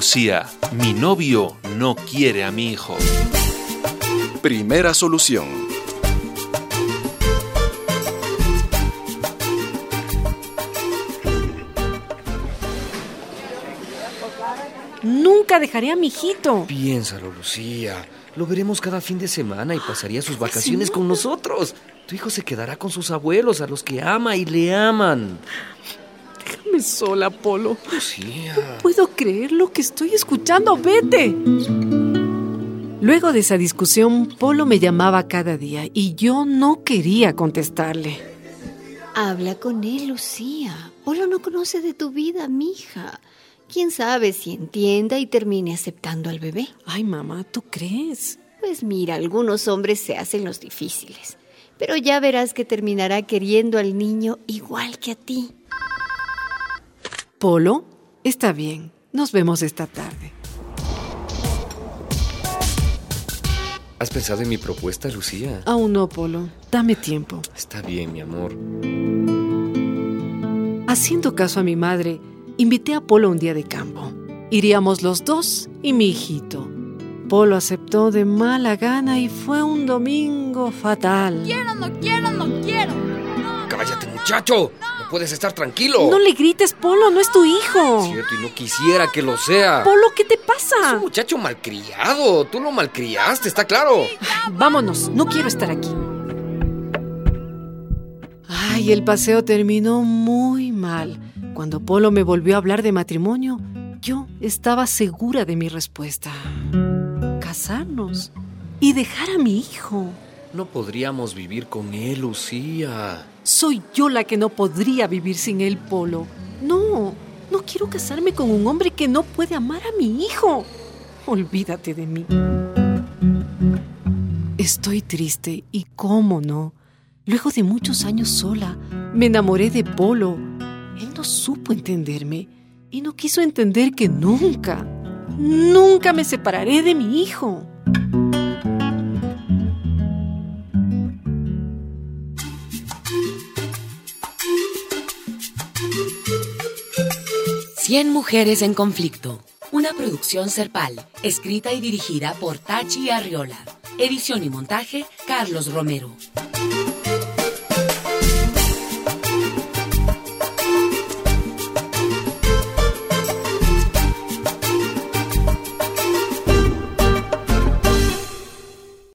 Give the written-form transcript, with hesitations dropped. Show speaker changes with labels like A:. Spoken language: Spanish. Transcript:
A: Lucía, mi novio no quiere a mi hijo.
B: Primera solución.
C: Nunca dejaré a mi hijito.
D: Piénsalo, Lucía. Lo veremos cada fin de semana y pasaría sus vacaciones con nosotros. Tu hijo se quedará con sus abuelos, a los que ama y le aman.
C: Déjame sola, Polo.
D: Lucía.
C: No puedo creer lo que estoy escuchando. ¡Vete! Luego de esa discusión, Polo me llamaba cada día y yo no quería contestarle.
E: Habla con él, Lucía. Polo no conoce de tu vida, mija. ¿Quién sabe si entienda y termine aceptando al bebé?
C: Ay, mamá, ¿tú crees?
E: Pues mira, algunos hombres se hacen los difíciles, pero ya verás que terminará queriendo al niño igual que a ti.
C: Polo, está bien. Nos vemos esta tarde.
D: ¿Has pensado en mi propuesta, Lucía?
C: Aún no, Polo. Dame tiempo.
D: Está bien, mi amor.
C: Haciendo caso a mi madre, invité a Polo un día de campo. Iríamos los dos y mi hijito. Polo aceptó de mala gana y fue un domingo fatal.
F: No quiero.
D: ¡Cállate, muchacho! No puedes estar tranquilo.
C: No le grites, Polo, no es tu hijo.
D: Cierto, y no quisiera que lo sea.
C: Polo, ¿qué te
D: Es
C: pasa?
D: un muchacho malcriado. Tú lo malcriaste, está claro.
C: Ay, vámonos, no quiero estar aquí. Ay, el paseo terminó muy mal. Cuando Polo me volvió a hablar de matrimonio, yo estaba segura de mi respuesta. Casarnos y dejar a mi hijo.
D: No podríamos vivir con él, Lucía.
C: Soy yo la que no podría vivir sin él, Polo. No quiero casarme con un hombre que no puede amar a mi hijo. Olvídate de mí. Estoy triste y cómo no. Luego de muchos años sola, me enamoré de Polo. Él no supo entenderme y no quiso entender que nunca me separaré de mi hijo.
G: Cien mujeres en conflicto. Una producción Serpal, escrita y dirigida por Tachi Arriola. Edición y montaje, Carlos Romero.